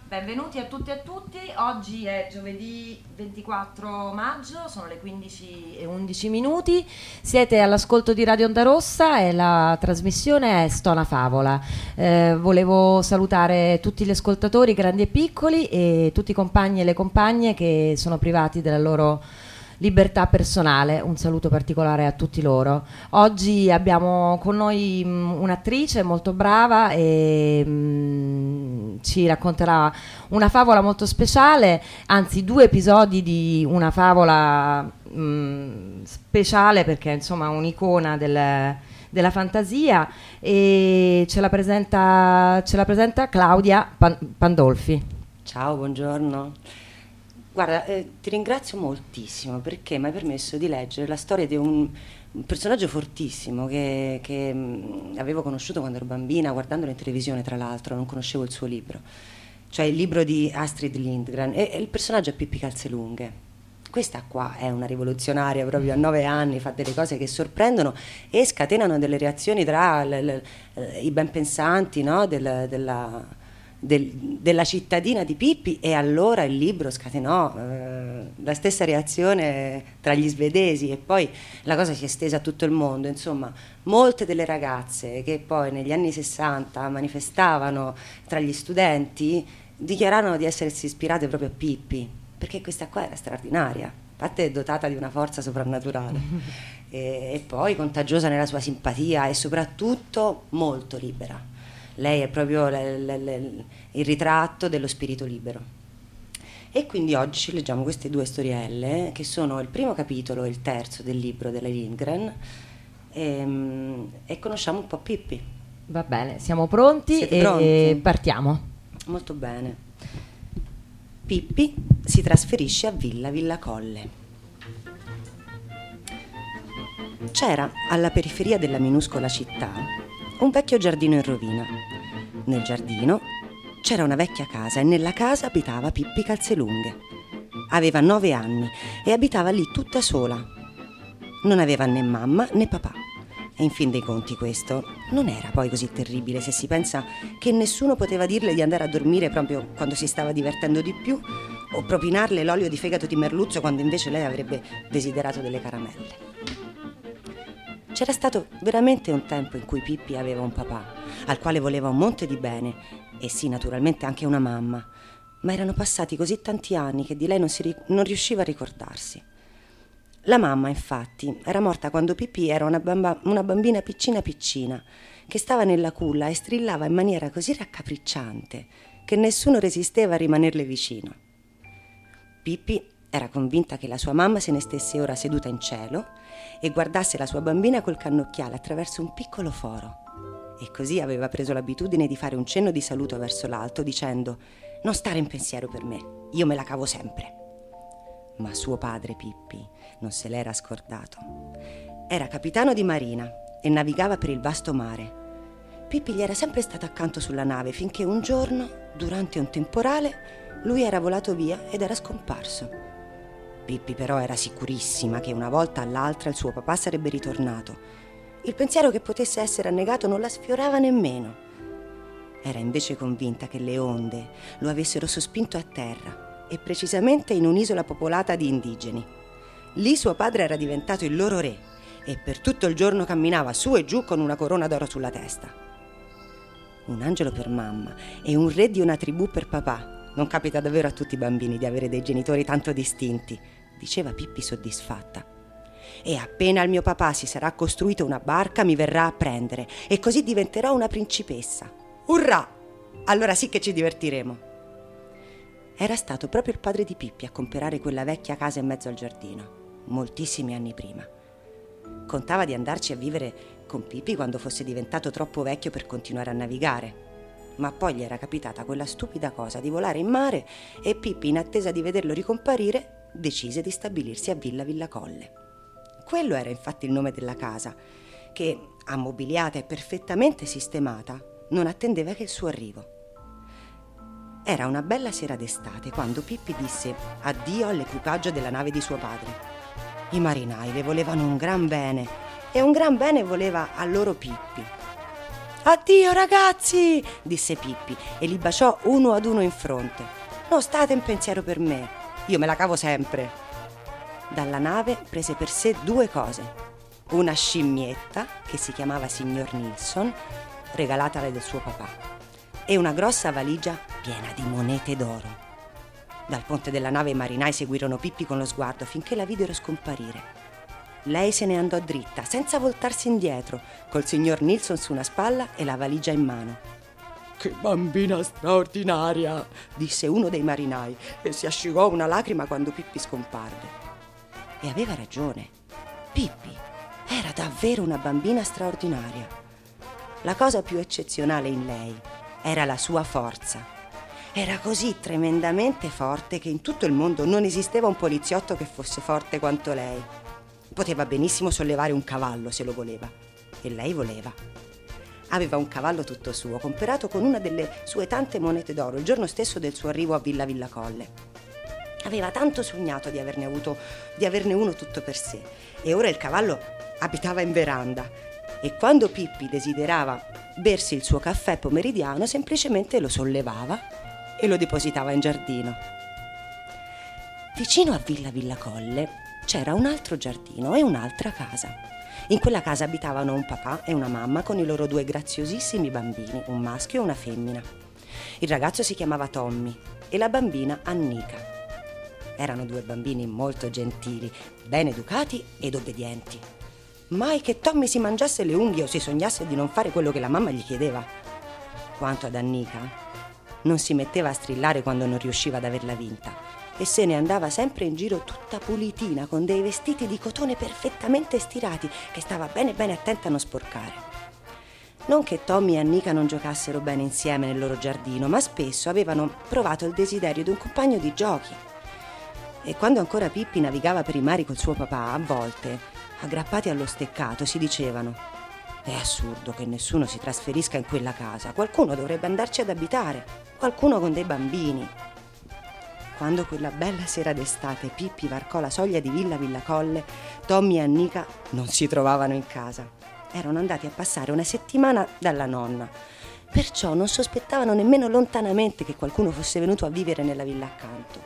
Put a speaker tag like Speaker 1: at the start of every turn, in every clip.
Speaker 1: Benvenuti a tutti e a tutti. Oggi è giovedì 24 maggio, sono le 15:11. Siete all'ascolto di Radio Onda Rossa e la trasmissione è Stona Favola. Volevo salutare tutti gli ascoltatori, grandi e piccoli, e tutti i compagni e le compagne che sono privati della loro libertà personale. Un saluto particolare a tutti loro. Oggi abbiamo con noi un'attrice molto brava e ci racconterà una favola molto speciale, anzi 2 episodi di una favola speciale, perché insomma un'icona della fantasia, e ce la presenta Claudia Pandolfi.
Speaker 2: Ciao, buongiorno. Guarda, ti ringrazio moltissimo perché mi hai permesso di leggere la storia di un personaggio fortissimo che avevo conosciuto quando ero bambina, guardandolo in televisione, tra l'altro, non conoscevo il suo libro, cioè il libro di Astrid Lindgren, e il personaggio è Pippi Calzelunghe. Questa qua è una rivoluzionaria, proprio a 9 anni fa delle cose che sorprendono e scatenano delle reazioni tra i ben pensanti, no? della cittadina di Pippi, e allora il libro scatenò la stessa reazione tra gli svedesi, e poi la cosa si è estesa a tutto il mondo. Insomma, molte delle ragazze che poi negli anni 60 manifestavano tra gli studenti dichiararono di essersi ispirate proprio a Pippi, perché questa qua era straordinaria, a parte dotata di una forza soprannaturale e poi contagiosa nella sua simpatia e soprattutto molto libera. Lei è proprio il ritratto dello spirito libero. E quindi oggi ci leggiamo queste 2 storielle, che sono il primo capitolo e il terzo del libro della Lindgren, e conosciamo un po' Pippi.
Speaker 1: Va bene, siamo pronti.
Speaker 2: Siete pronti?
Speaker 1: E partiamo.
Speaker 2: Molto bene. Pippi si trasferisce a Villa Colle. C'era alla periferia della minuscola città un vecchio giardino in rovina. Nel giardino c'era una vecchia casa e nella casa abitava Pippi Calzelunghe. Aveva 9 anni e abitava lì tutta sola. Non aveva né mamma né papà. E in fin dei conti questo non era poi così terribile, se si pensa che nessuno poteva dirle di andare a dormire proprio quando si stava divertendo di più, o propinarle l'olio di fegato di merluzzo quando invece lei avrebbe desiderato delle caramelle. C'era stato veramente un tempo in cui Pippi aveva un papà, al quale voleva un monte di bene, e sì, naturalmente anche una mamma, ma erano passati così tanti anni che di lei non riusciva a ricordarsi. La mamma, infatti, era morta quando Pippi era una bambina piccina, che stava nella culla e strillava in maniera così raccapricciante che nessuno resisteva a rimanerle vicino. Pippi era convinta che la sua mamma se ne stesse ora seduta in cielo e guardasse la sua bambina col cannocchiale attraverso un piccolo foro, e così aveva preso l'abitudine di fare un cenno di saluto verso l'alto dicendo: «Non stare in pensiero per me, io me la cavo sempre». Ma suo padre Pippi non se l'era scordato. Era capitano di marina e navigava per il vasto mare. Pippi gli era sempre stato accanto sulla nave finché un giorno, durante un temporale, lui era volato via ed era scomparso. Pippi però era sicurissima che una volta all'altra il suo papà sarebbe ritornato. Il pensiero che potesse essere annegato non la sfiorava nemmeno. Era invece convinta che le onde lo avessero sospinto a terra, e precisamente in un'isola popolata di indigeni. Lì suo padre era diventato il loro re e per tutto il giorno camminava su e giù con una corona d'oro sulla testa. Un angelo per mamma e un re di una tribù per papà. Non capita davvero a tutti i bambini di avere dei genitori tanto distinti, diceva Pippi soddisfatta. E appena il mio papà si sarà costruito una barca mi verrà a prendere e così diventerò una principessa. Urrà! Allora sì che ci divertiremo. Era stato proprio il padre di Pippi a comprare quella vecchia casa in mezzo al giardino, moltissimi anni prima. Contava di andarci a vivere con Pippi quando fosse diventato troppo vecchio per continuare a navigare. Ma poi gli era capitata quella stupida cosa di volare in mare e Pippi, in attesa di vederlo ricomparire, decise di stabilirsi a Villa Colle. Quello era infatti il nome della casa, che, ammobiliata e perfettamente sistemata, non attendeva che il suo arrivo. Era una bella sera d'estate quando Pippi disse addio all'equipaggio della nave di suo padre. I marinai le volevano un gran bene e un gran bene voleva a loro Pippi. Addio ragazzi, disse Pippi e li baciò uno ad uno in fronte. Non state in pensiero per me, io me la cavo sempre. Dalla nave prese per sé 2 cose: una scimmietta che si chiamava Signor Nilsson, regalatale del suo papà, e una grossa valigia piena di monete d'oro. Dal ponte della nave i marinai seguirono Pippi con lo sguardo finché la videro scomparire. Lei se ne andò dritta, senza voltarsi indietro, col signor Nilsson su una spalla e la valigia in mano. «Che bambina straordinaria!» disse uno dei marinai e si asciugò una lacrima quando Pippi scomparve. E aveva ragione. Pippi era davvero una bambina straordinaria. La cosa più eccezionale in lei era la sua forza. Era così tremendamente forte che in tutto il mondo non esisteva un poliziotto che fosse forte quanto lei. Poteva benissimo sollevare un cavallo se lo voleva, e lei voleva. Aveva un cavallo tutto suo, comperato con una delle sue tante monete d'oro il giorno stesso del suo arrivo a Villa Villacolle. Aveva tanto sognato di averne uno tutto per sé, e ora il cavallo abitava in veranda, e quando Pippi desiderava bersi il suo caffè pomeridiano semplicemente lo sollevava e lo depositava in giardino. Vicino a Villa Villacolle c'era un altro giardino e un'altra casa. In quella casa abitavano un papà e una mamma con i loro 2 graziosissimi bambini, un maschio e una femmina. Il ragazzo si chiamava Tommy e la bambina Annika. Erano 2 bambini molto gentili, ben educati ed obbedienti. Mai che Tommy si mangiasse le unghie o si sognasse di non fare quello che la mamma gli chiedeva. Quanto ad Annika, non si metteva a strillare quando non riusciva ad averla vinta e se ne andava sempre in giro tutta pulitina con dei vestiti di cotone perfettamente stirati che stava bene bene attenta a non sporcare. Non che Tommy e Annika non giocassero bene insieme nel loro giardino, ma spesso avevano provato il desiderio di un compagno di giochi. E quando ancora Pippi navigava per i mari col suo papà, a volte, aggrappati allo steccato, si dicevano: «È assurdo che nessuno si trasferisca in quella casa, qualcuno dovrebbe andarci ad abitare, qualcuno con dei bambini». Quando quella bella sera d'estate Pippi varcò la soglia di Villa Villacolle, Tommy e Annika non si trovavano in casa. Erano andati a passare una settimana dalla nonna, perciò non sospettavano nemmeno lontanamente che qualcuno fosse venuto a vivere nella villa accanto.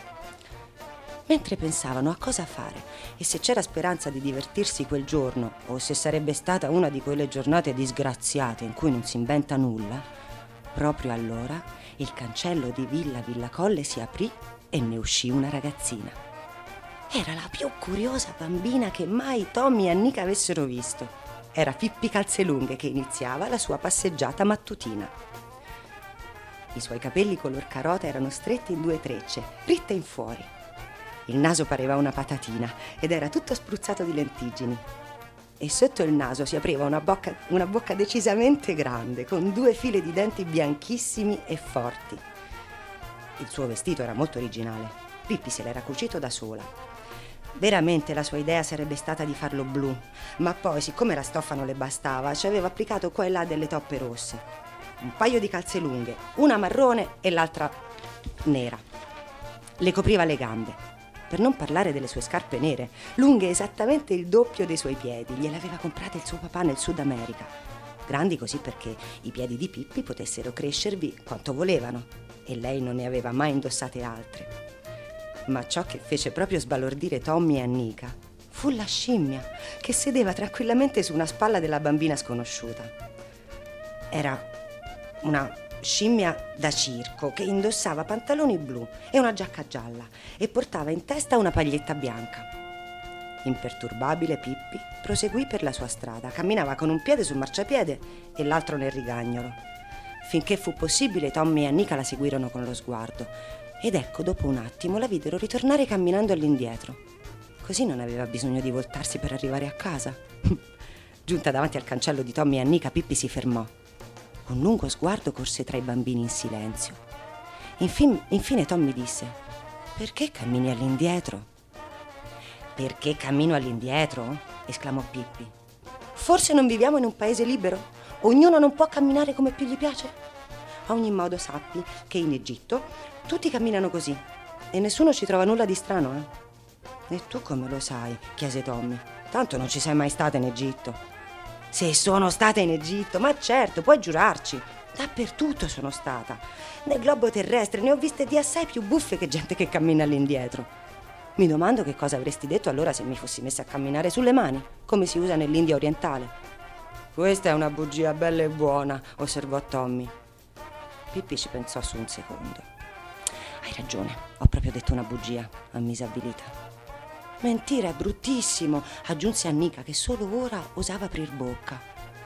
Speaker 2: Mentre pensavano a cosa fare e se c'era speranza di divertirsi quel giorno o se sarebbe stata una di quelle giornate disgraziate in cui non si inventa nulla, proprio allora il cancello di Villa Villacolle si aprì e ne uscì una ragazzina. Era la più curiosa bambina che mai Tommy e Annika avessero visto. Era Pippi Calzelunghe che iniziava la sua passeggiata mattutina. I suoi capelli color carota erano stretti in 2 trecce, ritte in fuori. Il naso pareva una patatina ed era tutto spruzzato di lentiggini. E sotto il naso si apriva una bocca decisamente grande, con 2 file di denti bianchissimi e forti. Il suo vestito era molto originale. Pippi se l'era cucito da sola. Veramente la sua idea sarebbe stata di farlo blu, ma poi, siccome la stoffa non le bastava, ci aveva applicato qua e là delle toppe rosse. Un paio di calze lunghe, una marrone e l'altra nera. Le copriva le gambe. Per non parlare delle sue scarpe nere, lunghe esattamente il doppio dei suoi piedi. Gliele aveva comprate il suo papà nel Sud America. Grandi così perché i piedi di Pippi potessero crescervi quanto volevano, e lei non ne aveva mai indossate altre. Ma ciò che fece proprio sbalordire Tommy e Annika fu la scimmia che sedeva tranquillamente su una spalla della bambina sconosciuta. Era una scimmia da circo che indossava pantaloni blu e una giacca gialla e portava in testa una paglietta bianca. Imperturbabile Pippi proseguì per la sua strada, camminava con un piede sul marciapiede e l'altro nel rigagnolo. Finché fu possibile Tommy e Annika la seguirono con lo sguardo ed ecco, dopo un attimo la videro ritornare camminando all'indietro. Così non aveva bisogno di voltarsi per arrivare a casa. Giunta davanti al cancello di Tommy e Annika, Pippi si fermò. Un lungo sguardo corse tra i bambini in silenzio. Infine Tommy disse: «Perché cammini all'indietro?» «Perché cammino all'indietro?» esclamò Pippi. «Forse non viviamo in un paese libero? Ognuno non può camminare come più gli piace? A ogni modo sappi che in Egitto tutti camminano così e nessuno ci trova nulla di strano, eh?» «E tu come lo sai?» chiese Tommy. «Tanto non ci sei mai stata in Egitto». Se sono stata in Egitto, ma certo, puoi giurarci. Dappertutto sono stata. Nel globo terrestre ne ho viste di assai più buffe che gente che cammina all'indietro. Mi domando che cosa avresti detto allora se mi fossi messa a camminare sulle mani, come si usa nell'India orientale. Questa è una bugia bella e buona, osservò Tommy. Pippi ci pensò su un secondo. Hai ragione, ho proprio detto una bugia, ammise avvilita. Mentire è bruttissimo, aggiunse Annika, che solo ora osava aprir bocca.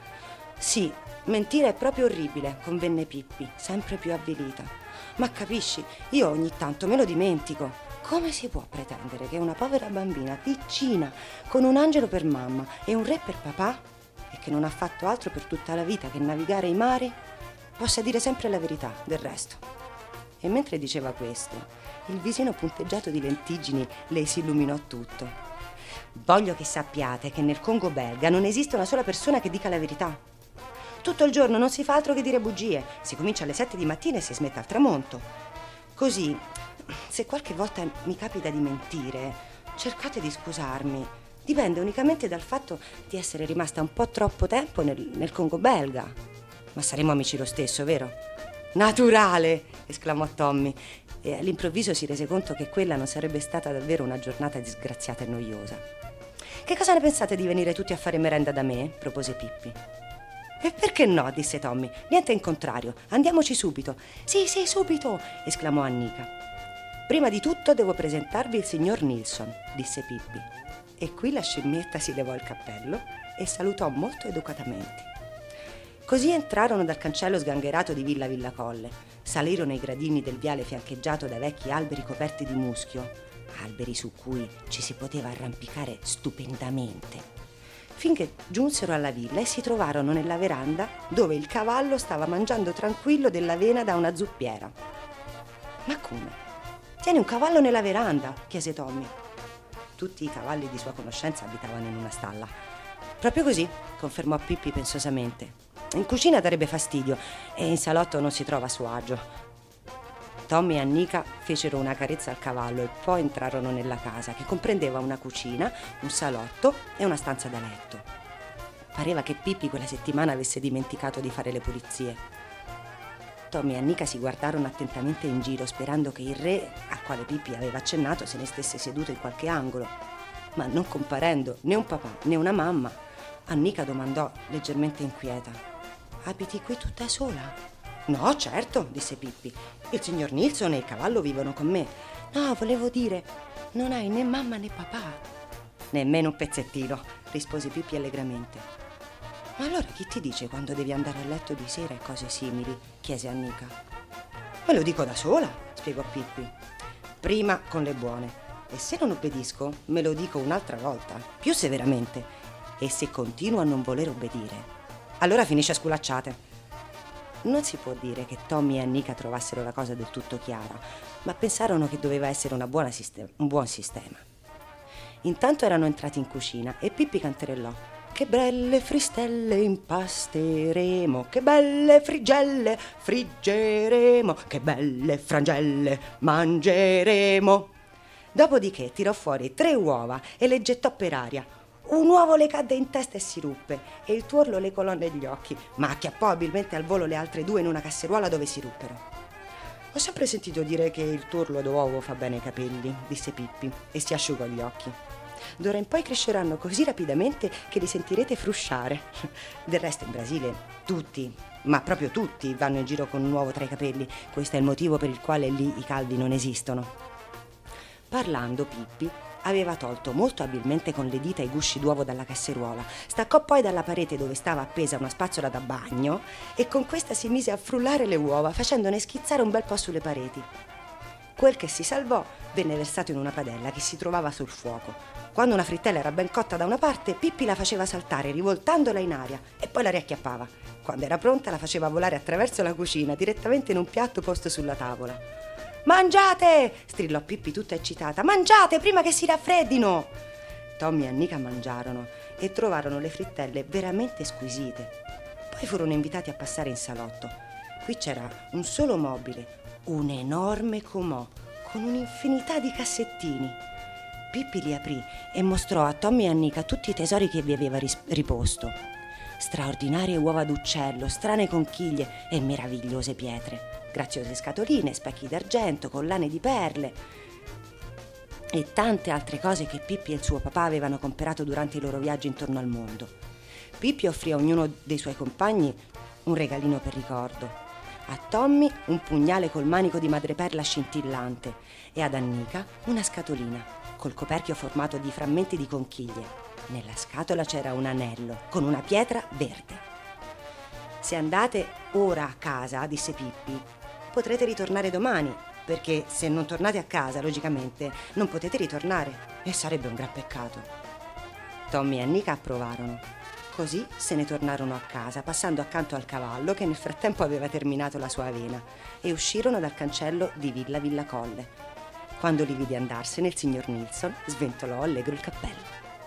Speaker 2: Sì, mentire è proprio orribile, convenne Pippi, sempre più avvilita. Ma capisci, io ogni tanto me lo dimentico. Come si può pretendere che una povera bambina piccina, con un angelo per mamma e un re per papà, e che non ha fatto altro per tutta la vita che navigare i mari, possa dire sempre la verità del resto? E mentre diceva questo, il visino punteggiato di lentiggini le si illuminò tutto. Voglio che sappiate che nel Congo belga non esiste una sola persona che dica la verità. Tutto il giorno non si fa altro che dire bugie. Si comincia alle 7 di mattina e si smette al tramonto. Così, se qualche volta mi capita di mentire, cercate di scusarmi. Dipende unicamente dal fatto di essere rimasta un po' troppo tempo nel Congo belga. Ma saremo amici lo stesso, vero? Naturale! Esclamò Tommy, e all'improvviso si rese conto che quella non sarebbe stata davvero una giornata disgraziata e noiosa. Che cosa ne pensate di venire tutti a fare merenda da me? Propose Pippi. E perché no? Disse Tommy. Niente in contrario, andiamoci subito. Sì, subito! Esclamò Annika. Prima di tutto devo presentarvi il signor Nilsson, disse Pippi. E qui la scimmietta si levò il cappello e salutò molto educatamente. Così entrarono dal cancello sgangherato di Villa Villacolle, salirono i gradini del viale fiancheggiato da vecchi alberi coperti di muschio, alberi su cui ci si poteva arrampicare stupendamente, finché giunsero alla villa e si trovarono nella veranda dove il cavallo stava mangiando tranquillo dell'avena da una zuppiera. Ma come? Tieni un cavallo nella veranda? Chiese Tommy. Tutti i cavalli di sua conoscenza abitavano in una stalla. Proprio così, confermò Pippi pensosamente. In cucina darebbe fastidio e in salotto non si trova a suo agio. Tommy e Annika fecero una carezza al cavallo e poi entrarono nella casa, che comprendeva una cucina, un salotto e una stanza da letto. Pareva che Pippi quella settimana avesse dimenticato di fare le pulizie. Tommy e Annika si guardarono attentamente in giro, sperando che il re, al quale Pippi aveva accennato, se ne stesse seduto in qualche angolo. Ma non comparendo né un papà né una mamma, Annika domandò leggermente inquieta: abiti qui tutta sola? No, certo, disse Pippi. Il signor Nilsson e il cavallo vivono con me. No, volevo dire, non hai né mamma né papà? Nemmeno un pezzettino, rispose Pippi allegramente. Ma allora chi ti dice quando devi andare a letto di sera e cose simili? Chiese Annika. Me lo dico da sola, spiegò Pippi. Prima con le buone. E se non obbedisco, me lo dico un'altra volta, più severamente. E se continuo a non voler obbedire, allora finisce a sculacciate. Non si può dire che Tommy e Annika trovassero la cosa del tutto chiara, ma pensarono che doveva essere un buon sistema. Intanto erano entrati in cucina e Pippi canterellò: che belle fristelle impasteremo, che belle frigelle friggeremo, che belle frangelle mangeremo. Dopodiché tirò fuori 3 uova e le gettò per aria. Un uovo le cadde in testa e si ruppe, e il tuorlo le colò negli occhi, ma acchiappò abilmente al volo le altre 2 in una casseruola dove si ruppero. Ho sempre sentito dire che il tuorlo d'uovo fa bene ai capelli, disse Pippi, e si asciugò gli occhi. D'ora in poi cresceranno così rapidamente che li sentirete frusciare. Del resto in Brasile tutti, ma proprio tutti, vanno in giro con un uovo tra i capelli. Questo è il motivo per il quale lì i calvi non esistono. Parlando, Pippi aveva tolto molto abilmente con le dita i gusci d'uovo dalla casseruola, staccò poi dalla parete dove stava appesa una spazzola da bagno e con questa si mise a frullare le uova, facendone schizzare un bel po' sulle pareti. Quel che si salvò venne versato in una padella che si trovava sul fuoco. Quando una frittella era ben cotta da una parte, Pippi la faceva saltare rivoltandola in aria e poi la riacchiappava. Quando era pronta la faceva volare attraverso la cucina direttamente in un piatto posto sulla tavola. «Mangiate!» strillò Pippi tutta eccitata. «Mangiate prima che si raffreddino!» Tommy e Annika mangiarono e trovarono le frittelle veramente squisite. Poi furono invitati a passare in salotto. Qui c'era un solo mobile, un enorme comò con un'infinità di cassettini. Pippi li aprì e mostrò a Tommy e Annika tutti i tesori che vi aveva riposto. straordinarie uova d'uccello, strane conchiglie e meravigliose pietre, graziose scatoline, specchi d'argento, collane di perle e tante altre cose che Pippi e il suo papà avevano comprato durante i loro viaggi intorno al mondo. Pippi offrì a ognuno dei suoi compagni un regalino per ricordo. A Tommy un pugnale col manico di madreperla scintillante e ad Annika una scatolina col coperchio formato di frammenti di conchiglie. Nella scatola c'era un anello con una pietra verde. Se andate ora a casa, disse Pippi, potrete ritornare domani, perché se non tornate a casa, logicamente, non potete ritornare e sarebbe un gran peccato. Tommy e Annika approvarono. Così se ne tornarono a casa, passando accanto al cavallo che nel frattempo aveva terminato la sua avena, e uscirono dal cancello di Villa Colle. Quando li vide andarsene, il signor Nilsson sventolò allegro il cappello.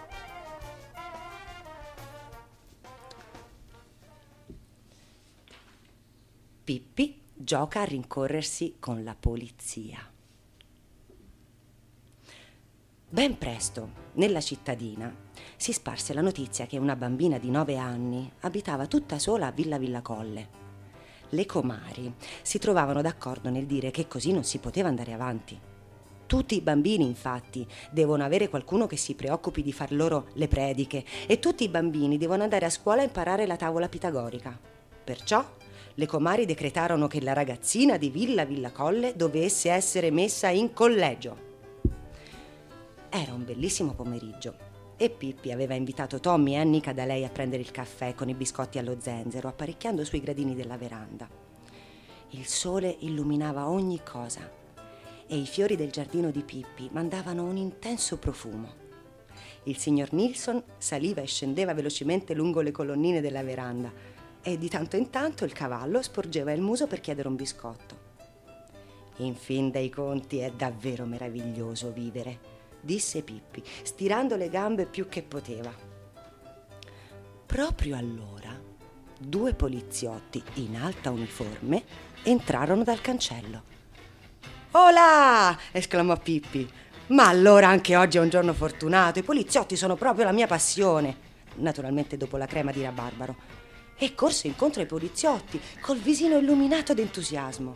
Speaker 2: Pippi gioca a rincorrersi con la polizia. Ben presto, nella cittadina, si sparse la notizia che una bambina di 9 anni abitava tutta sola a Villa Colle. Le comari si trovavano d'accordo nel dire che così non si poteva andare avanti. Tutti i bambini, infatti, devono avere qualcuno che si preoccupi di far loro le prediche e tutti i bambini devono andare a scuola a imparare la tavola pitagorica. Perciò le comari decretarono che la ragazzina di Villa Colle dovesse essere messa in collegio. Era un bellissimo pomeriggio e Pippi aveva invitato Tommy e Annika da lei a prendere il caffè con i biscotti allo zenzero, apparecchiando sui gradini della veranda. Il sole illuminava ogni cosa e i fiori del giardino di Pippi mandavano un intenso profumo. Il signor Nilsson saliva e scendeva velocemente lungo le colonnine della veranda e di tanto in tanto il cavallo sporgeva il muso per chiedere un biscotto. In fin dei conti è davvero meraviglioso vivere, disse Pippi, stirando le gambe più che poteva. Proprio allora 2 poliziotti in alta uniforme entrarono dal cancello. «Olà!» esclamò Pippi. «Ma allora anche oggi è un giorno fortunato, i poliziotti sono proprio la mia passione!» Naturalmente dopo la crema di rabarbaro. E corse incontro ai poliziotti col visino illuminato d'entusiasmo.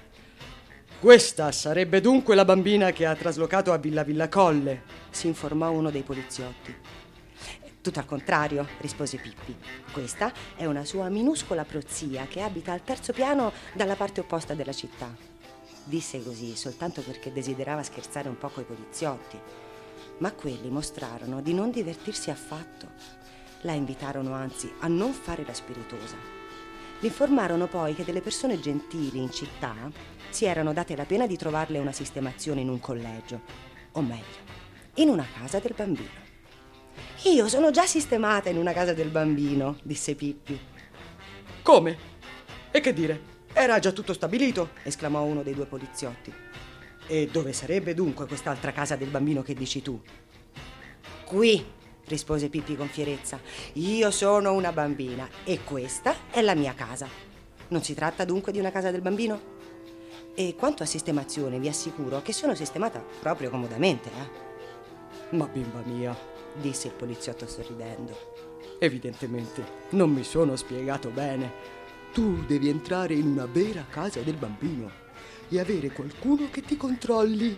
Speaker 3: «Questa sarebbe dunque la bambina che ha traslocato a Villa Colle»,
Speaker 2: si informò uno dei poliziotti. «Tutto al contrario», rispose Pippi. «Questa è una sua minuscola prozia che abita al 3° piano dalla parte opposta della città». Disse così soltanto perché desiderava scherzare un po' coi poliziotti, ma quelli mostrarono di non divertirsi affatto. La invitarono anzi a non fare la spiritosa. Le informarono poi che delle persone gentili in città si erano date la pena di trovarle una sistemazione in un collegio, o meglio, in una casa del bambino. «Io sono già sistemata in una casa del bambino», disse Pippi.
Speaker 3: «Come? E che dire? Era già tutto stabilito»,
Speaker 2: esclamò uno dei 2 poliziotti.
Speaker 3: «E dove sarebbe dunque quest'altra casa del bambino che dici tu?»
Speaker 2: «Qui», rispose Pippi con fierezza. «Io sono una bambina e questa è la mia casa. Non si tratta dunque di una casa del bambino? E quanto a sistemazione, vi assicuro che sono sistemata proprio comodamente,
Speaker 3: «Ma bimba mia»,
Speaker 2: disse il poliziotto sorridendo,
Speaker 3: «evidentemente non mi sono spiegato bene. Tu devi entrare in una vera casa del bambino e avere qualcuno che ti controlli».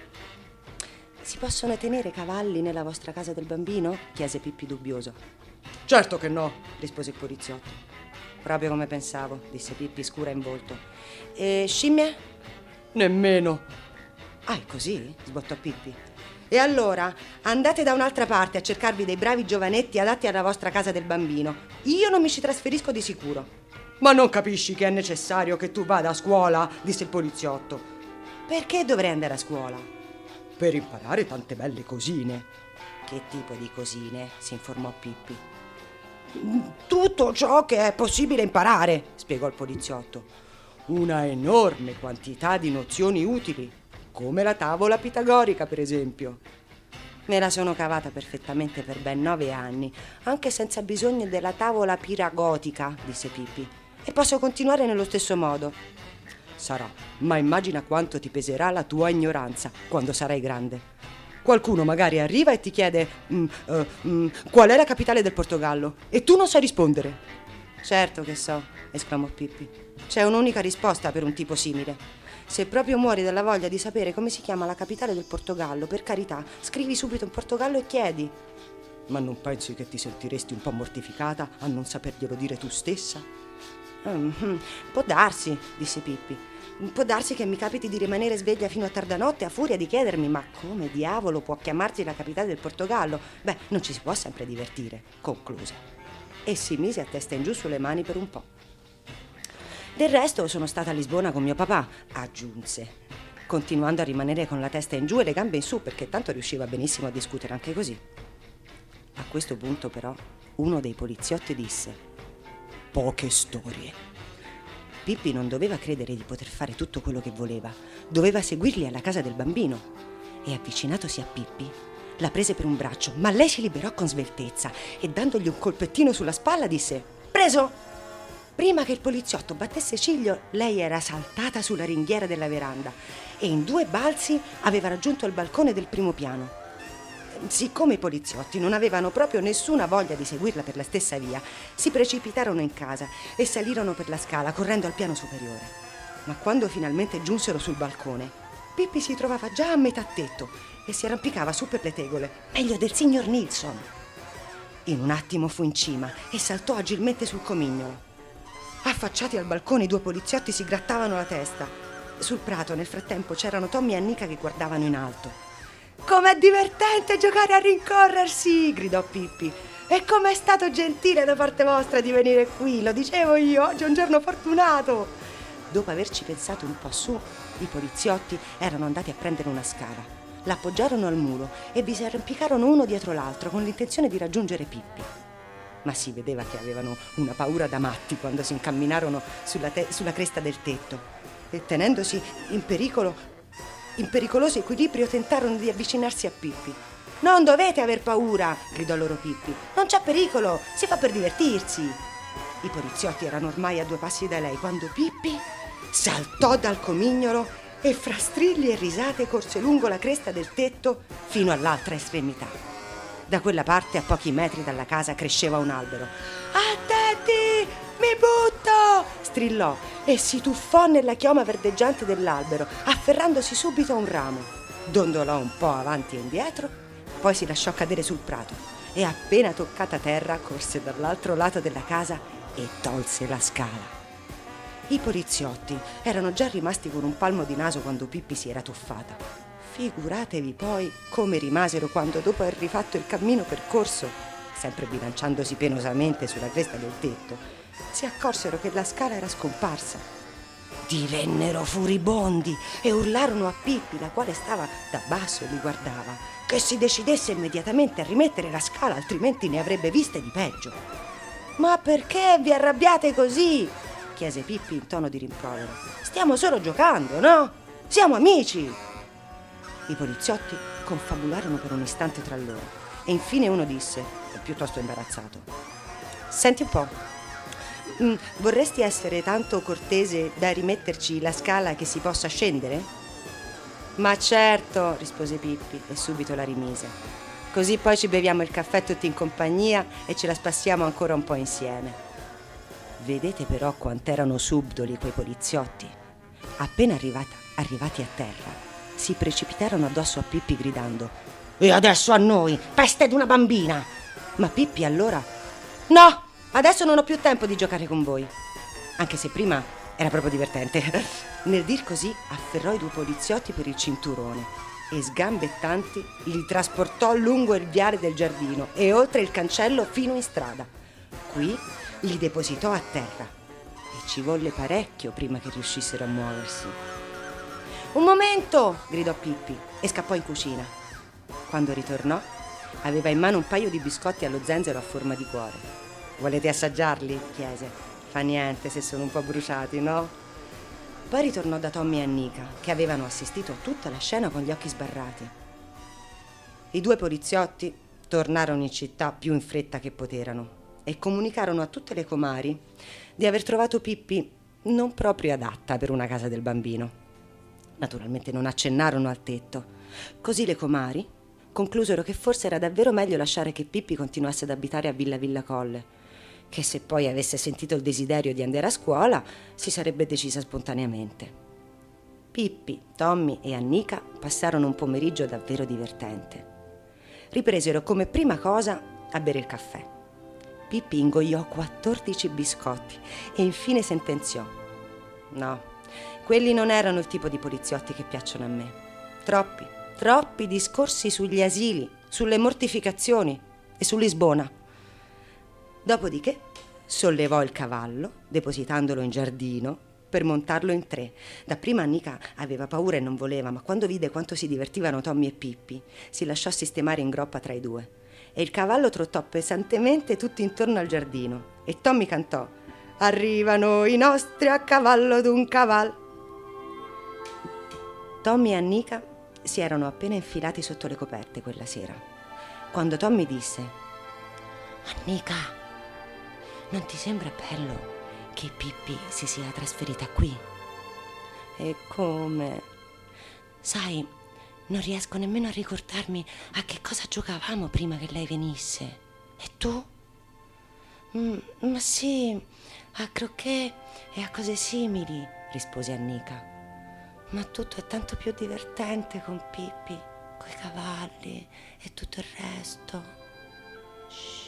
Speaker 2: «Si possono tenere cavalli nella vostra casa del bambino?» chiese Pippi dubbioso.
Speaker 3: «Certo che no»,
Speaker 2: rispose il poliziotto. «Proprio come pensavo», disse Pippi scura in volto. «E scimmie?»
Speaker 3: «Nemmeno».
Speaker 2: «Ah, è così?» sbottò Pippi. «E allora andate da un'altra parte a cercarvi dei bravi giovanetti adatti alla vostra casa del bambino. Io non mi ci trasferisco di sicuro».
Speaker 3: «Ma non capisci che è necessario che tu vada a scuola?» disse il poliziotto.
Speaker 2: «Perché dovrei andare a scuola?»
Speaker 3: «Per imparare tante belle cosine».
Speaker 2: «Che tipo di cosine?» si informò Pippi.
Speaker 3: «Tutto ciò che è possibile imparare»,
Speaker 2: spiegò il poliziotto.
Speaker 3: «Una enorme quantità di nozioni utili, come la tavola pitagorica, per esempio».
Speaker 2: «Me la sono cavata perfettamente per ben 9 anni, anche senza bisogno della tavola piragotica», disse Pippi. «E posso continuare nello stesso modo».
Speaker 3: «Sarà, ma immagina quanto ti peserà la tua ignoranza quando sarai grande».
Speaker 2: Qualcuno magari arriva e ti chiede qual è la capitale del Portogallo e tu non sai rispondere. Certo che so, esclamò Pippi. C'è un'unica risposta per un tipo simile. Se proprio muori dalla voglia di sapere come si chiama la capitale del Portogallo, per carità, scrivi subito in Portogallo e chiedi. Ma non pensi che ti sentiresti un po' mortificata a non saperglielo dire tu stessa? Può darsi, disse Pippi. Può darsi che mi capiti di rimanere sveglia fino a tarda notte a furia di chiedermi ma come diavolo può chiamarsi la capitale del Portogallo? Beh, non ci si può sempre divertire, concluse. E si mise a testa in giù sulle mani per un po'. Del resto sono stata a Lisbona con mio papà, aggiunse, continuando a rimanere con la testa in giù e le gambe in su perché tanto riusciva benissimo a discutere anche così. A questo punto però uno dei poliziotti disse: poche storie. Pippi non doveva credere di poter fare tutto quello che voleva, doveva seguirli alla casa del bambino. E avvicinatosi a Pippi, la prese per un braccio, ma lei si liberò con sveltezza e dandogli un colpettino sulla spalla disse: preso! Prima che il poliziotto battesse ciglio, lei era saltata sulla ringhiera della veranda e in 2 balzi aveva raggiunto il balcone del primo piano. Siccome i poliziotti non avevano proprio nessuna voglia di seguirla per la stessa via, si precipitarono in casa e salirono per la scala correndo al piano superiore. Ma quando finalmente giunsero sul balcone, Pippi si trovava già a metà tetto e si arrampicava su per le tegole, meglio del signor Nilsson. In un attimo fu in cima e saltò agilmente sul comignolo. Affacciati al balcone, i 2 poliziotti si grattavano la testa. Sul prato, nel frattempo, c'erano Tommy e Annika che guardavano in alto. «Com'è divertente giocare a rincorrersi!» gridò Pippi. «E com'è stato gentile da parte vostra di venire qui, lo dicevo io, oggi è un giorno fortunato!» Dopo averci pensato un po' su, i poliziotti erano andati a prendere una scala, l'appoggiarono al muro e vi si arrampicarono uno dietro l'altro con l'intenzione di raggiungere Pippi. Ma si vedeva che avevano una paura da matti quando si incamminarono sulla cresta del tetto e tenendosi in pericoloso equilibrio tentarono di avvicinarsi a Pippi. «Non dovete aver paura!» gridò loro Pippi. «Non c'è pericolo, si fa per divertirsi!» I poliziotti erano ormai a 2 passi da lei quando Pippi saltò dal comignolo e fra strilli e risate corse lungo la cresta del tetto fino all'altra estremità. Da quella parte, a pochi metri dalla casa, cresceva un albero. «Attenti! Mi butto!» strillò e si tuffò nella chioma verdeggiante dell'albero, afferrandosi subito a un ramo. Dondolò un po' avanti e indietro, poi si lasciò cadere sul prato e appena toccata terra corse dall'altro lato della casa e tolse la scala. I poliziotti erano già rimasti con un palmo di naso quando Pippi si era tuffata. Figuratevi poi come rimasero quando, dopo aver rifatto il cammino percorso, sempre bilanciandosi penosamente sulla cresta del tetto, si accorsero che la scala era scomparsa. Divennero furibondi e urlarono a Pippi, la quale stava da basso e li guardava, che si decidesse immediatamente a rimettere la scala, altrimenti ne avrebbe viste di peggio. «Ma perché vi arrabbiate così?» chiese Pippi in tono di rimprovero. «Stiamo solo giocando, no? Siamo amici!» I poliziotti confabularono per un istante tra loro e infine uno disse, piuttosto imbarazzato: «Senti un po', vorresti essere tanto cortese da rimetterci la scala che si possa scendere?» «Ma certo», rispose Pippi e subito la rimise. «Così poi ci beviamo il caffè tutti in compagnia e ce la spassiamo ancora un po' insieme». Vedete però quant'erano subdoli quei poliziotti. Appena arrivati a terra, si precipitarono addosso a Pippi gridando: «E adesso a noi, peste d'una bambina!» Ma Pippi allora: «No, adesso non ho più tempo di giocare con voi», anche se prima era proprio divertente. Nel dir così afferrò i 2 poliziotti per il cinturone e sgambettanti li trasportò lungo il viale del giardino e oltre il cancello fino in strada. Qui li depositò a terra e ci volle parecchio prima che riuscissero a muoversi. «Un momento!» gridò Pippi e scappò in cucina. Quando ritornò, aveva in mano un paio di biscotti allo zenzero a forma di cuore. «Volete assaggiarli?» chiese. «Fa niente se sono un po' bruciati, no?» Poi ritornò da Tommy e Annika, che avevano assistito a tutta la scena con gli occhi sbarrati. I 2 poliziotti tornarono in città più in fretta che poterono e comunicarono a tutte le comari di aver trovato Pippi non proprio adatta per una casa del bambino. Naturalmente non accennarono al tetto. Così le comari conclusero che forse era davvero meglio lasciare che Pippi continuasse ad abitare a Villa Colle, che se poi avesse sentito il desiderio di andare a scuola si sarebbe decisa spontaneamente. Pippi, Tommy e Annika passarono un pomeriggio davvero divertente. Ripresero come prima cosa a bere il caffè. Pippi ingoiò 14 biscotti e infine sentenziò: no, quelli non erano il tipo di poliziotti che piacciono a me. Troppi discorsi sugli asili, sulle mortificazioni e su Lisbona. Dopodiché sollevò il cavallo, depositandolo in giardino, per montarlo in 3. Dapprima Annika aveva paura e non voleva, ma quando vide quanto si divertivano Tommy e Pippi, si lasciò sistemare in groppa tra i due. E il cavallo trottò pesantemente tutto intorno al giardino. E Tommy cantò: arrivano i nostri a cavallo d'un cavallo. Tommy e Annika si erano appena infilati sotto le coperte quella sera, quando Tommy disse: Annika, non ti sembra bello che Pippi si sia trasferita qui? E come? Sai, non riesco nemmeno a ricordarmi a che cosa giocavamo prima che lei venisse. E tu? Ma sì, a croquet e a cose simili, rispose Annika. Ma tutto è tanto più divertente con Pippi, coi cavalli e tutto il resto. Shh.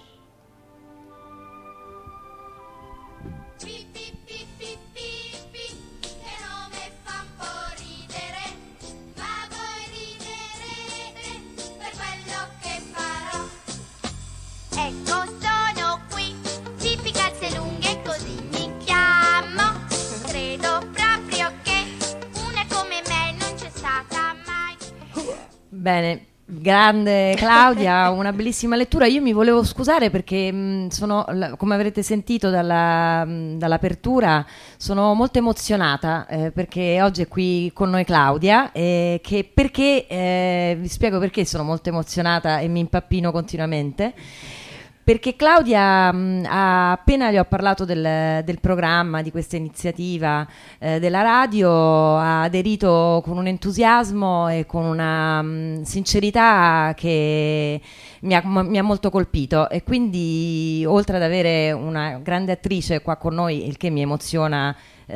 Speaker 4: Pippi, Pippi, Pippi, che nome fa un po' ridere, ma voi riderete per quello che farò. Ecco, sono qui, Pippi Calzelunghe, così mi chiamo. Credo proprio che una come me non c'è stata mai.
Speaker 1: Bene. Grande Claudia, una bellissima lettura. Io mi volevo scusare perché sono, come avrete sentito dall'apertura, sono molto emozionata perché oggi è qui con noi Claudia vi spiego perché sono molto emozionata e mi impappino continuamente. Perché Claudia, appena le ho parlato del programma, di questa iniziativa della radio, ha aderito con un entusiasmo e con una sincerità che mi ha molto colpito, e quindi, oltre ad avere una grande attrice qua con noi, il che mi emoziona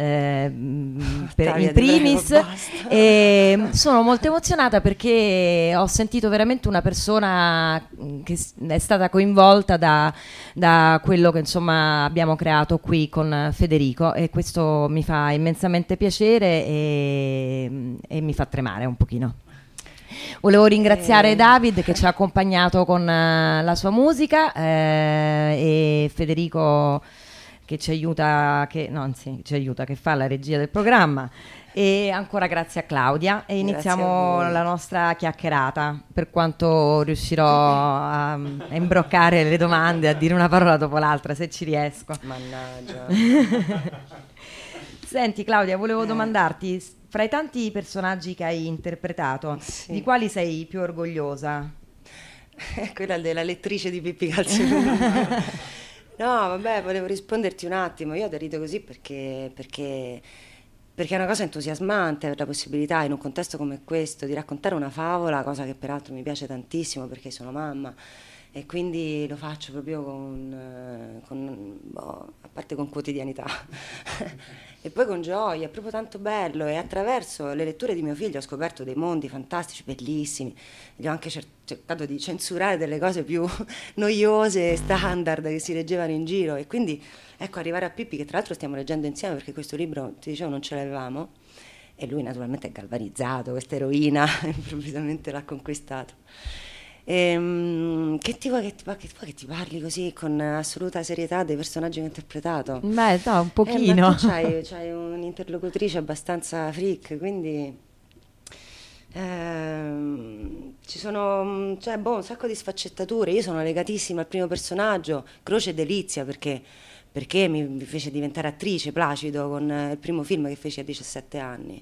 Speaker 1: in primis, sono molto emozionata perché ho sentito veramente una persona che è stata coinvolta da quello che insomma abbiamo creato qui con Federico, e questo mi fa immensamente piacere e mi fa tremare un pochino. Volevo ringraziare David che ci ha accompagnato con la sua musica e Federico che ci aiuta, che fa la regia del programma, e ancora grazie a Claudia, e iniziamo la nostra chiacchierata, per quanto riuscirò a imbroccare le domande, a dire una parola dopo l'altra, se ci riesco.
Speaker 2: Mannaggia.
Speaker 1: Senti Claudia, volevo domandarti, fra i tanti personaggi che hai interpretato,
Speaker 2: sì,
Speaker 1: di quali sei più orgogliosa?
Speaker 2: Quella della lettrice di Pippi Calzelunghe. No, vabbè, volevo risponderti un attimo. Io ho aderito così perché è una cosa entusiasmante avere la possibilità, in un contesto come questo, di raccontare una favola, cosa che peraltro mi piace tantissimo perché sono mamma, e quindi lo faccio proprio a parte con quotidianità e poi con gioia. È proprio tanto bello, e attraverso le letture di mio figlio ho scoperto dei mondi fantastici, bellissimi. Gli ho anche cercato di censurare delle cose più noiose, standard, che si leggevano in giro, e quindi ecco, arrivare a Pippi, che tra l'altro stiamo leggendo insieme perché questo libro, ti dicevo, non ce l'avevamo, e lui naturalmente è galvanizzato, questa eroina improvvisamente l'ha conquistato. Che ti vuoi che ti parli così con assoluta serietà dei personaggi che ho interpretato?
Speaker 1: Beh, no, un pochino.
Speaker 2: Ma tu c'hai un'interlocutrice abbastanza freak, quindi ci sono un sacco di sfaccettature. Io sono legatissima al primo personaggio, Croce e Delizia, perché mi fece diventare attrice, Placido, con il primo film che feci a 17 anni.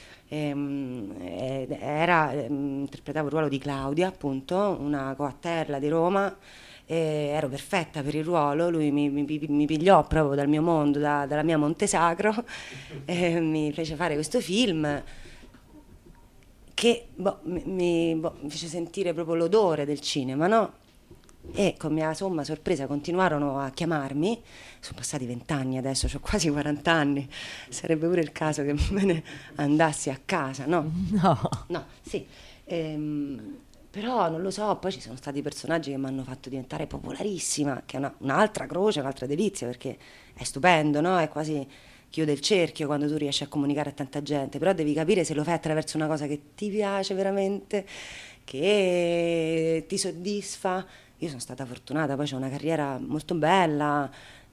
Speaker 2: Interpretavo il ruolo di Claudia, appunto, una coatterla di Roma, e ero perfetta per il ruolo. Lui mi pigliò proprio dal mio mondo, dalla mia Montesacro, e mi fece fare questo film che mi fece sentire proprio l'odore del cinema, no? E con mia somma sorpresa continuarono a chiamarmi. Sono passati 20 anni adesso, ho quasi 40 anni, sarebbe pure il caso che me ne andassi a casa, no? No, sì. Però non lo so, poi ci sono stati personaggi che mi hanno fatto diventare popolarissima, che è un'altra croce, un'altra delizia, perché è stupendo, no? È quasi chiude il cerchio quando tu riesci a comunicare a tanta gente, però devi capire se lo fai attraverso una cosa che ti piace veramente, che ti soddisfa. Io sono stata fortunata, poi c'ho una carriera molto bella,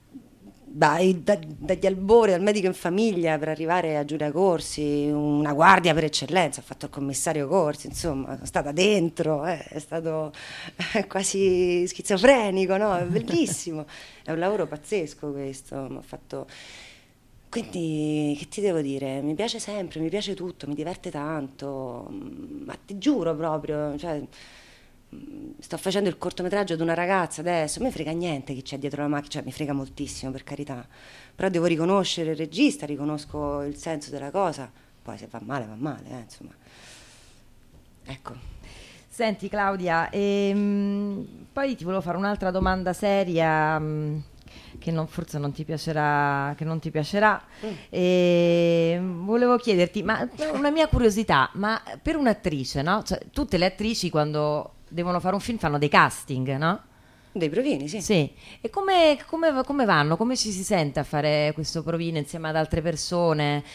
Speaker 2: dagli albori, dal medico in famiglia per arrivare a Giulia Corsi, una guardia per eccellenza, ho fatto il commissario Corsi, insomma, sono stata dentro, è stato quasi schizofrenico, no? È bellissimo, è un lavoro pazzesco questo, mi ha fatto... Quindi, che ti devo dire? Mi piace sempre, mi piace tutto, mi diverte tanto, ma ti giuro proprio, cioè... Sto facendo il cortometraggio di una ragazza adesso, a me frega niente chi c'è dietro la macchina, cioè mi frega moltissimo per carità, però devo riconoscere il regista, riconosco il senso della cosa, poi se va male, insomma. Ecco.
Speaker 1: Senti Claudia, poi ti volevo fare un'altra domanda seria che forse non ti piacerà, volevo chiederti, ma una mia curiosità, ma per un'attrice, no? Cioè, tutte le attrici quando devono fare un film fanno dei casting, no?
Speaker 2: Dei provini, sì.
Speaker 1: Sì. E come vanno? Come ci si sente a fare questo provino insieme ad altre persone?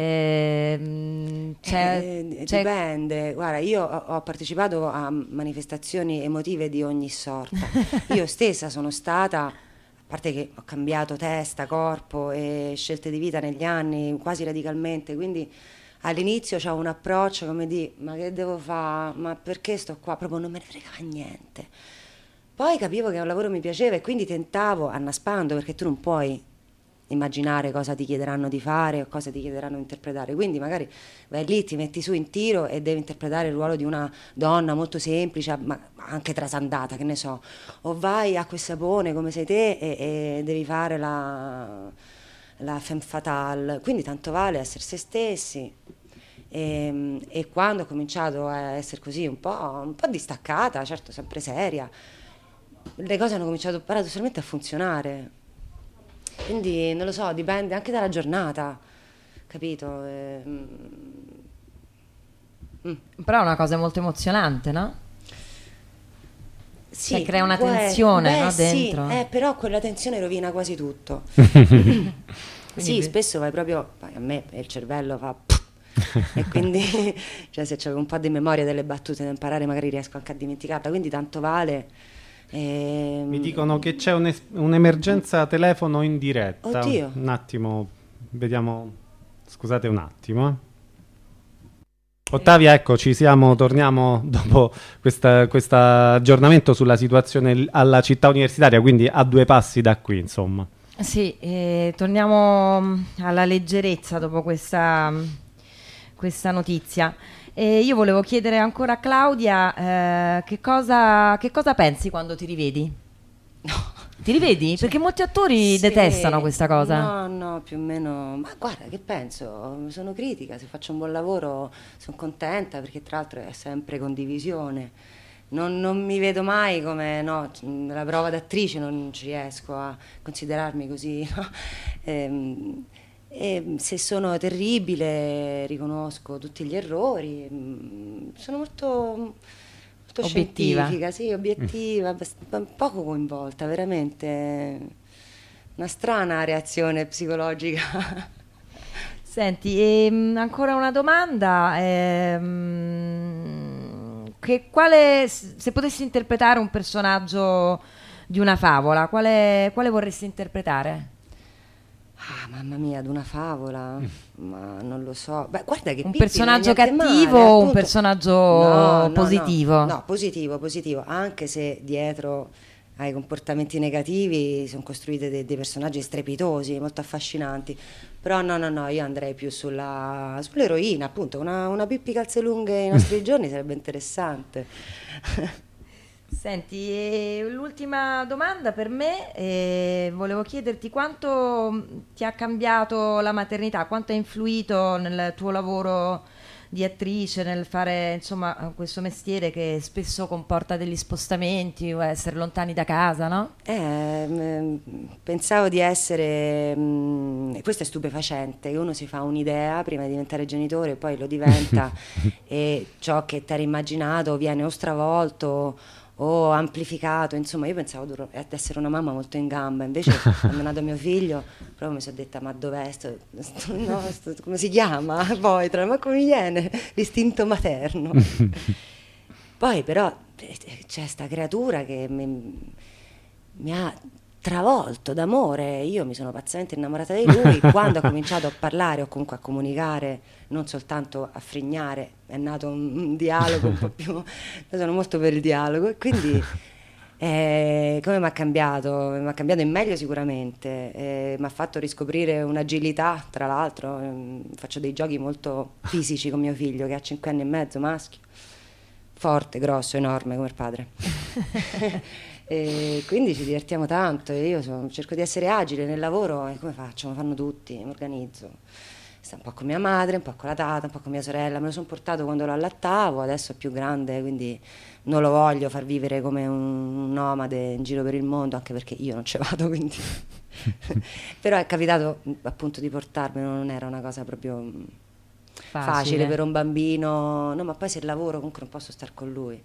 Speaker 2: Dipende. Guarda, io ho partecipato a manifestazioni emotive di ogni sorta. Io stessa sono stata, a parte che ho cambiato testa, corpo e scelte di vita negli anni quasi radicalmente, quindi all'inizio c'avevo un approccio come di ma che devo fare, ma perché sto qua, proprio non me ne fregava niente. Poi capivo che un lavoro mi piaceva e quindi tentavo, annaspando, perché tu non puoi immaginare cosa ti chiederanno di fare o cosa ti chiederanno di interpretare, quindi magari vai lì, ti metti su in tiro e devi interpretare il ruolo di una donna molto semplice, ma anche trasandata, che ne so, o vai a quel sapone come sei te e devi fare la femme fatale, quindi tanto vale essere se stessi. E quando ho cominciato a essere così un po' distaccata, certo sempre seria, le cose hanno cominciato paradossalmente a funzionare, quindi non lo so, dipende anche dalla giornata, capito?
Speaker 1: Però è una cosa molto emozionante, no?
Speaker 2: Sì,
Speaker 1: cioè, crea una tensione, no,
Speaker 2: sì,
Speaker 1: dentro.
Speaker 2: però quella tensione rovina quasi tutto. Sì, spesso vai proprio, a me il cervello fa e quindi cioè, se c'è un po' di memoria delle battute da imparare magari riesco anche a dimenticarla, quindi tanto vale.
Speaker 5: Mi dicono che c'è un'emergenza telefono in diretta.
Speaker 2: Oddio.
Speaker 5: Un attimo, vediamo. Scusate un attimo. Ottavia, ecco, torniamo dopo questo aggiornamento sulla situazione alla città universitaria, quindi a 2 passi da qui, insomma.
Speaker 1: Sì, torniamo alla leggerezza dopo questa notizia. Io volevo chiedere ancora a Claudia che cosa pensi quando ti rivedi?
Speaker 2: No.
Speaker 1: Ti rivedi? Perché molti attori detestano questa cosa.
Speaker 2: No, più o meno. Ma guarda, che penso? Sono critica, se faccio un buon lavoro sono contenta, perché tra l'altro è sempre condivisione. Non mi vedo mai come, no, la prova d'attrice non ci riesco a considerarmi così, no? E se sono terribile riconosco tutti gli errori, sono molto
Speaker 1: obiettiva.
Speaker 2: scientifica, sì, obiettiva, poco coinvolta, veramente una strana reazione psicologica.
Speaker 1: Senti, ancora una domanda, se potessi interpretare un personaggio di una favola, quale vorresti interpretare?
Speaker 2: Ah, mamma mia, ad una favola, ma non lo so. Beh, guarda che
Speaker 1: un
Speaker 2: Pippi
Speaker 1: personaggio
Speaker 2: non è niente
Speaker 1: cattivo
Speaker 2: male,
Speaker 1: o un
Speaker 2: appunto.
Speaker 1: personaggio positivo?
Speaker 2: No, positivo, anche se dietro ai comportamenti negativi sono costruiti dei personaggi strepitosi, molto affascinanti. Però no, io andrei più sull'eroina, appunto, una Pippi Calzelunghe ai nostri giorni sarebbe interessante.
Speaker 1: Senti, l'ultima domanda per me, volevo chiederti quanto ti ha cambiato la maternità, quanto ha influito nel tuo lavoro di attrice, nel fare insomma questo mestiere che spesso comporta degli spostamenti o essere lontani da casa, no?
Speaker 2: Pensavo di essere, questo è stupefacente, che uno si fa un'idea prima di diventare genitore e poi lo diventa e ciò che ti eri immaginato viene o stravolto o amplificato, insomma io pensavo di essere una mamma molto in gamba, invece quando è nato mio figlio proprio mi sono detta ma dov'è come si chiama poi ma come viene l'istinto materno. Poi però c'è sta creatura che mi ha travolto d'amore, io mi sono pazzamente innamorata di lui quando ho cominciato a parlare o comunque a comunicare, non soltanto a frignare, è nato un dialogo un po' più, io sono molto per il dialogo e quindi come mi ha cambiato in meglio sicuramente, mi ha fatto riscoprire un'agilità, tra l'altro faccio dei giochi molto fisici con mio figlio che ha 5 anni e mezzo, maschio, forte, grosso, enorme come il padre. E quindi ci divertiamo tanto e io cerco di essere agile nel lavoro e come faccio? Mi fanno tutti, mi organizzo. Sto un po' con mia madre, un po' con la tata, un po' con mia sorella, me lo sono portato quando lo allattavo, adesso è più grande, quindi non lo voglio far vivere come un nomade in giro per il mondo, anche perché io non ci vado, quindi... Però è capitato appunto di portarmelo, non era una cosa proprio facile per un bambino, no, ma poi se lavoro comunque non posso star con lui.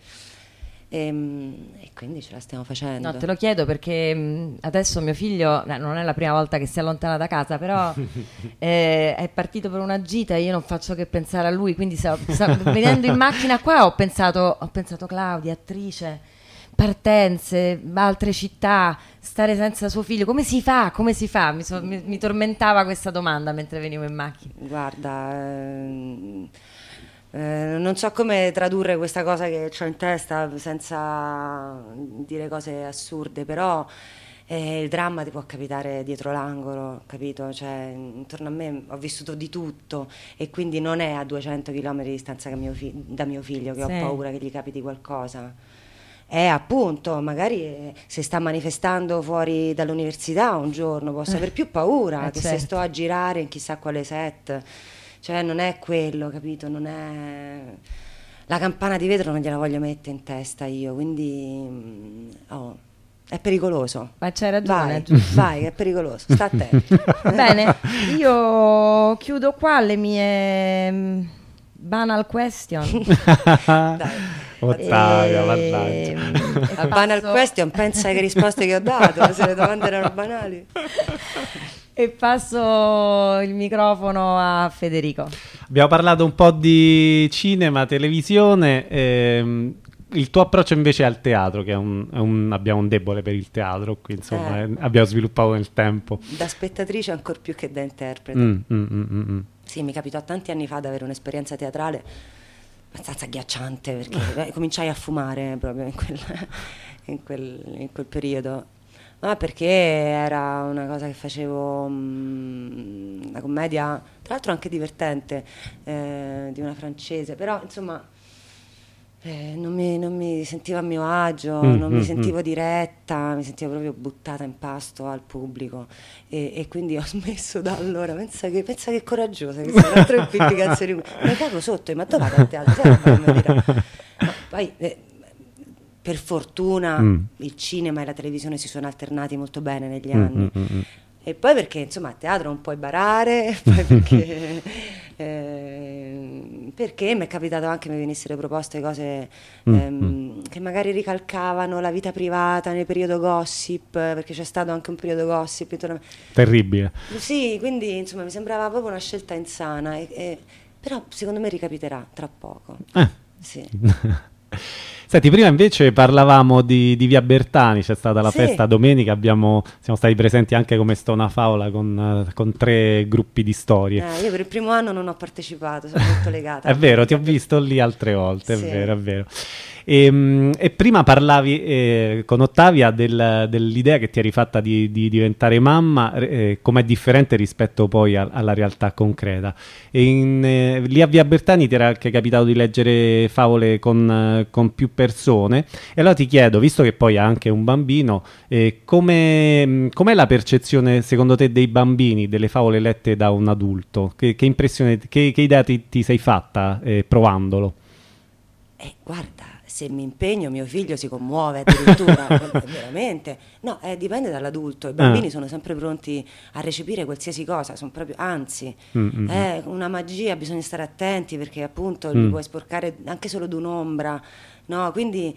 Speaker 2: E quindi ce la stiamo facendo.
Speaker 1: No, te lo chiedo perché adesso mio figlio non è la prima volta che si allontana da casa, però è partito per una gita e io non faccio che pensare a lui, quindi venendo in macchina qua ho pensato Claudia, attrice, partenze, altre città, stare senza suo figlio, come si fa? Mi tormentava questa domanda mentre venivo in macchina.
Speaker 2: Guarda, non so come tradurre questa cosa che ho in testa senza dire cose assurde, però il dramma ti può capitare dietro l'angolo, capito? Cioè, intorno a me ho vissuto di tutto e quindi non è a 200 km di distanza da mio figlio che ho paura che gli capiti qualcosa. È appunto, magari se sta manifestando fuori dall'università un giorno posso aver più paura che se sto a girare in chissà quale set. Cioè non è quello, capito? Non è... La campana di vetro non gliela voglio mettere in testa io, quindi è pericoloso.
Speaker 1: Ma c'hai ragione.
Speaker 2: Vai, è pericoloso, sta attento.
Speaker 1: Bene, io chiudo qua le mie banal question.
Speaker 2: Dai.
Speaker 5: Ottavia, vantaggio.
Speaker 2: A banal question, pensa che risposte che ho dato, se le domande erano banali.
Speaker 1: E passo il microfono a Federico.
Speaker 5: Abbiamo parlato un po' di cinema, televisione, il tuo approccio invece è al teatro, che abbiamo un debole per il teatro, qui insomma abbiamo sviluppato nel tempo.
Speaker 2: Da spettatrice ancor più che da interprete. Sì, mi capitò tanti anni fa di avere un'esperienza teatrale abbastanza agghiacciante, perché cominciai a fumare proprio in quel periodo. Ma perché era una cosa che facevo, una commedia, tra l'altro anche divertente, di una francese, però insomma non mi sentivo a mio agio, non mi sentivo diretta, mi sentivo proprio buttata in pasto al pubblico e quindi ho smesso da allora. Pensa che coraggiosa che sei, tra l'altro impiccazioni, mi cago sotto, ma dove vado al teatro? Poi per fortuna il cinema e la televisione si sono alternati molto bene negli anni. E poi perché insomma a teatro non puoi barare, poi perché mi è capitato anche che mi venissero proposte cose che magari ricalcavano la vita privata nel periodo gossip, perché c'è stato anche un periodo gossip
Speaker 5: terribile.
Speaker 2: Sì, quindi insomma mi sembrava proprio una scelta insana, però secondo me ricapiterà tra poco. Sì.
Speaker 5: Senti, prima invece parlavamo di Via Bertani, c'è stata la festa domenica, siamo stati presenti anche come Stona Favola con 3 gruppi di storie.
Speaker 2: Io per il primo anno non ho partecipato, sono molto legata.
Speaker 5: È vero, ti ho visto lì altre volte, è vero. E prima parlavi con Ottavia dell'idea che ti eri fatta di diventare mamma, com'è differente rispetto poi alla realtà concreta. E lì a Via Bertani ti era anche capitato di leggere favole con più persone, e allora ti chiedo, visto che poi ha anche un bambino, com'è la percezione secondo te dei bambini delle favole lette da un adulto? Che impressione, che idea ti sei fatta provandolo?
Speaker 2: Guarda, se mi impegno mio figlio si commuove addirittura, veramente. No, dipende dall'adulto. I bambini sono sempre pronti a recepire qualsiasi cosa, sono proprio, anzi, è una magia, bisogna stare attenti perché appunto li puoi sporcare anche solo d'un'ombra, no? Quindi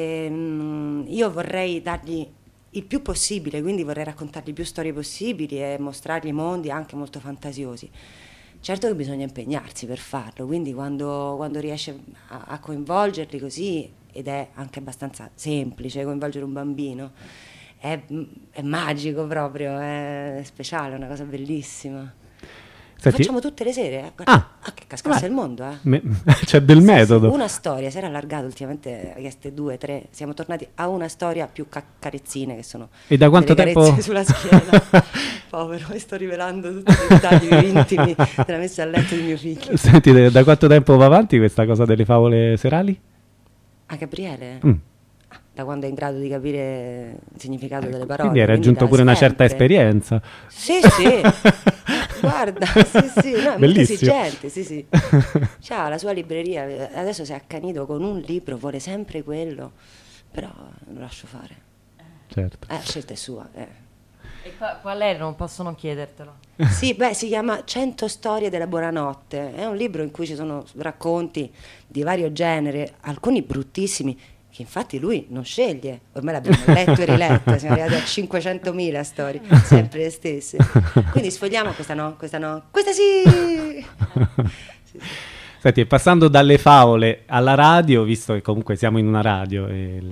Speaker 2: io vorrei dargli il più possibile, quindi vorrei raccontargli più storie possibili e mostrargli mondi anche molto fantasiosi. Certo che bisogna impegnarsi per farlo, quindi quando riesce a coinvolgerli così, ed è anche abbastanza semplice coinvolgere un bambino, è magico proprio, è speciale, è una cosa bellissima.
Speaker 5: Senti,
Speaker 2: Facciamo tutte le sere, guarda, che cascasse il mondo,
Speaker 5: c'è del metodo.
Speaker 2: Sì, una storia, si era allargato ultimamente, a queste 2, 3, siamo tornati a una storia più carezzine che sono.
Speaker 5: E da quanto tempo?
Speaker 2: Sulla schiena. Povero, mi sto rivelando tutti i dettagli intimi della messa a letto di mio figlio.
Speaker 5: Senti, da quanto tempo va avanti questa cosa delle favole serali?
Speaker 2: A Gabriele? Da quando è in grado di capire il significato delle parole.
Speaker 5: Quindi hai raggiunto pure una certa esperienza.
Speaker 2: Sì. Guarda, sì, no, è molto esigente, sì. C'ha la sua libreria, adesso si è accanito con un libro, vuole sempre quello, però lo lascio fare.
Speaker 5: Certo.
Speaker 2: La scelta è sua.
Speaker 1: E qual è? Non possono chiedertelo.
Speaker 2: Sì, si chiama 100 storie della buonanotte, è un libro in cui ci sono racconti di vario genere, alcuni bruttissimi, che infatti lui non sceglie, ormai l'abbiamo letto e riletto, siamo arrivati a 500.000 storie, sempre le stesse. Quindi sfogliamo, questa no, questa sì! Sì.
Speaker 5: Senti, passando dalle favole alla radio, visto che comunque siamo in una radio,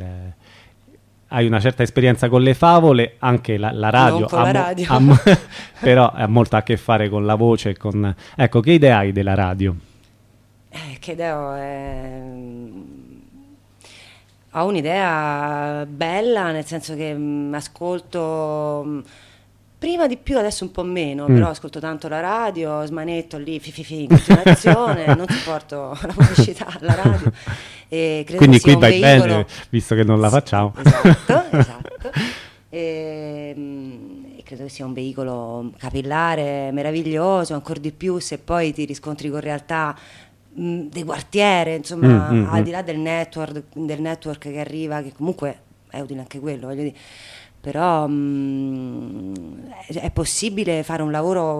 Speaker 5: hai una certa esperienza con le favole, anche la radio,
Speaker 2: non con la radio.
Speaker 5: però ha molto a che fare con la voce, ecco, che idea hai della radio?
Speaker 2: Che idea ho un'idea bella, nel senso che ascolto prima di più, adesso un po' meno, però ascolto tanto la radio, smanetto lì in continuazione, non sopporto la pubblicità alla radio. E credo
Speaker 5: quindi
Speaker 2: che sia
Speaker 5: qui vai
Speaker 2: veicolo...
Speaker 5: bene, visto che non la facciamo.
Speaker 2: Esatto. E credo che sia un veicolo capillare, meraviglioso, ancora di più se poi ti riscontri con realtà di quartiere, insomma, al di là del network che arriva, che comunque è utile anche quello, voglio dire. Però è possibile fare un lavoro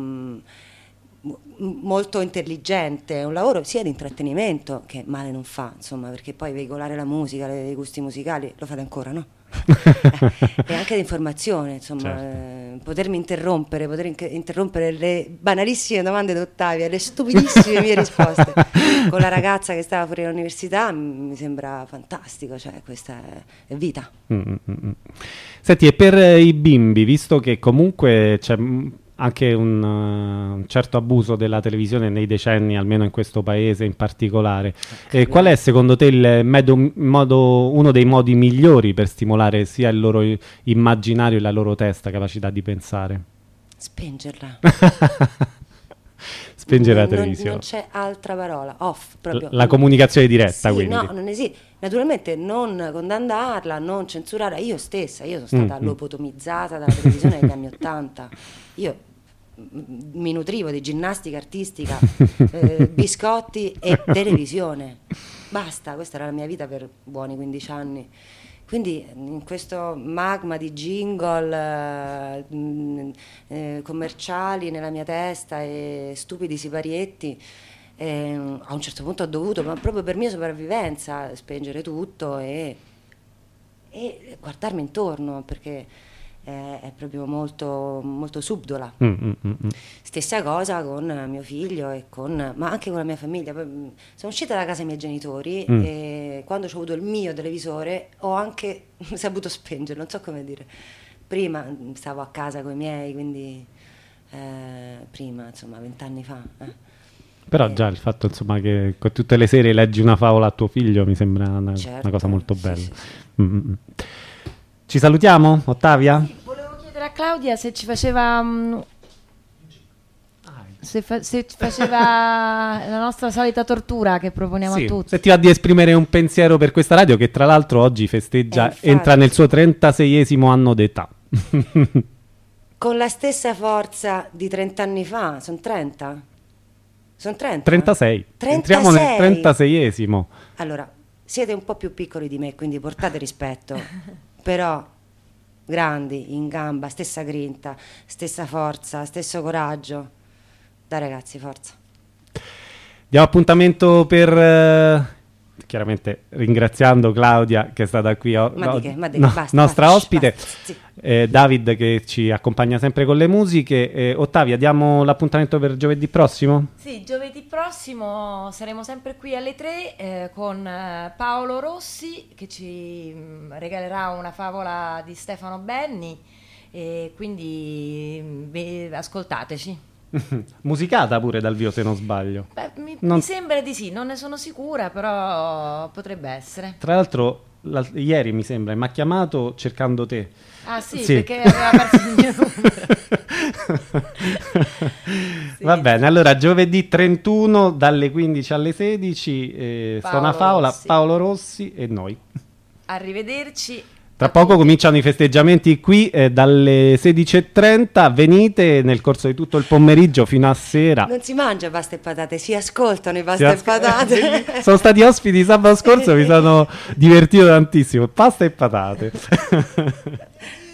Speaker 2: molto intelligente, un lavoro sia di intrattenimento che male non fa, insomma, perché poi veicolare la musica, i gusti musicali, lo fate ancora, no? E anche di informazione, insomma, certo. Poter interrompere le banalissime domande d'Ottavia, le stupidissime mie risposte con la ragazza che stava fuori all'università mi sembra fantastico, cioè questa è vita.
Speaker 5: Senti, e per i bimbi, visto che comunque c'è anche un certo abuso della televisione nei decenni, almeno in questo paese in particolare, qual è secondo te uno dei modi migliori per stimolare sia il loro immaginario e la loro testa, capacità di pensare?
Speaker 2: Spengerla.
Speaker 5: Spengere la televisione.
Speaker 2: Non c'è altra parola, off proprio.
Speaker 5: La comunicazione diretta,
Speaker 2: sì,
Speaker 5: quindi.
Speaker 2: No, non esiste. Naturalmente non condannarla, non censurarla. Io stessa, sono stata lobotomizzata dalla televisione negli anni '80. Io mi nutrivo di ginnastica artistica, biscotti e televisione. Basta, questa era la mia vita per buoni 15 anni. Quindi in questo magma di jingle commerciali nella mia testa e stupidi siparietti, a un certo punto ho dovuto, ma proprio per mia sopravvivenza, spengere tutto e guardarmi intorno, perché è proprio molto, molto subdola. Stessa cosa con mio figlio ma anche con la mia famiglia. Sono uscita da casa dei miei genitori e quando ho avuto il mio televisore ho anche saputo spengere, non so come dire. Prima stavo a casa con i miei, quindi prima, insomma, 20 anni fa.
Speaker 5: Però già il fatto, insomma, che tutte le sere leggi una favola a tuo figlio mi sembra una
Speaker 2: Certo,
Speaker 5: cosa molto
Speaker 2: sì,
Speaker 5: bella.
Speaker 2: sì,
Speaker 5: Ci salutiamo, Ottavia?
Speaker 1: Volevo chiedere a Claudia se ci faceva se faceva la nostra solita tortura che proponiamo
Speaker 5: Sì,
Speaker 1: a tutti.
Speaker 5: se ti va di esprimere un pensiero per questa radio che tra l'altro oggi festeggia,
Speaker 2: infatti.
Speaker 5: entra nel suo 36esimo anno d'età.
Speaker 2: Con la stessa forza di 30 anni fa, sono 30? Sono 30?
Speaker 5: 36.
Speaker 2: 36.
Speaker 5: Entriamo nel 36esimo.
Speaker 2: Allora, siete un po' più piccoli di me, quindi portate rispetto, però grandi, in gamba, stessa grinta, stessa forza, stesso coraggio. Dai ragazzi, forza.
Speaker 5: Diamo appuntamento per... chiaramente ringraziando Claudia che è stata qui
Speaker 2: Ma di che, basta,
Speaker 5: nostra
Speaker 2: basta,
Speaker 5: ospite,
Speaker 2: basta, sì.
Speaker 5: David che ci accompagna sempre con le musiche. Ottavia, diamo l'appuntamento per giovedì prossimo?
Speaker 1: Sì, giovedì prossimo saremo sempre qui alle 3 con Paolo Rossi che ci regalerà una favola di Stefano Benni e quindi ascoltateci.
Speaker 5: Musicata pure dal vivo se non sbaglio.
Speaker 1: Beh, mi sembra di sì, non ne sono sicura, però potrebbe essere.
Speaker 5: Tra l'altro ieri mi sembra mi ha chiamato cercando te.
Speaker 1: Ah sì,
Speaker 5: Sì.
Speaker 1: perché aveva perso il mio numero. Sì.
Speaker 5: Va bene, allora giovedì 31 dalle 15 alle 16 suona favola
Speaker 1: Rossi.
Speaker 5: Paolo Rossi e noi.
Speaker 1: Arrivederci.
Speaker 5: Tra poco cominciano i festeggiamenti qui dalle 16:30, venite nel corso di tutto il pomeriggio fino a sera.
Speaker 2: Non si mangia pasta e patate, si ascoltano i pasta e patate.
Speaker 5: Sono stati ospiti sabato scorso, mi sono divertito tantissimo. Pasta e patate.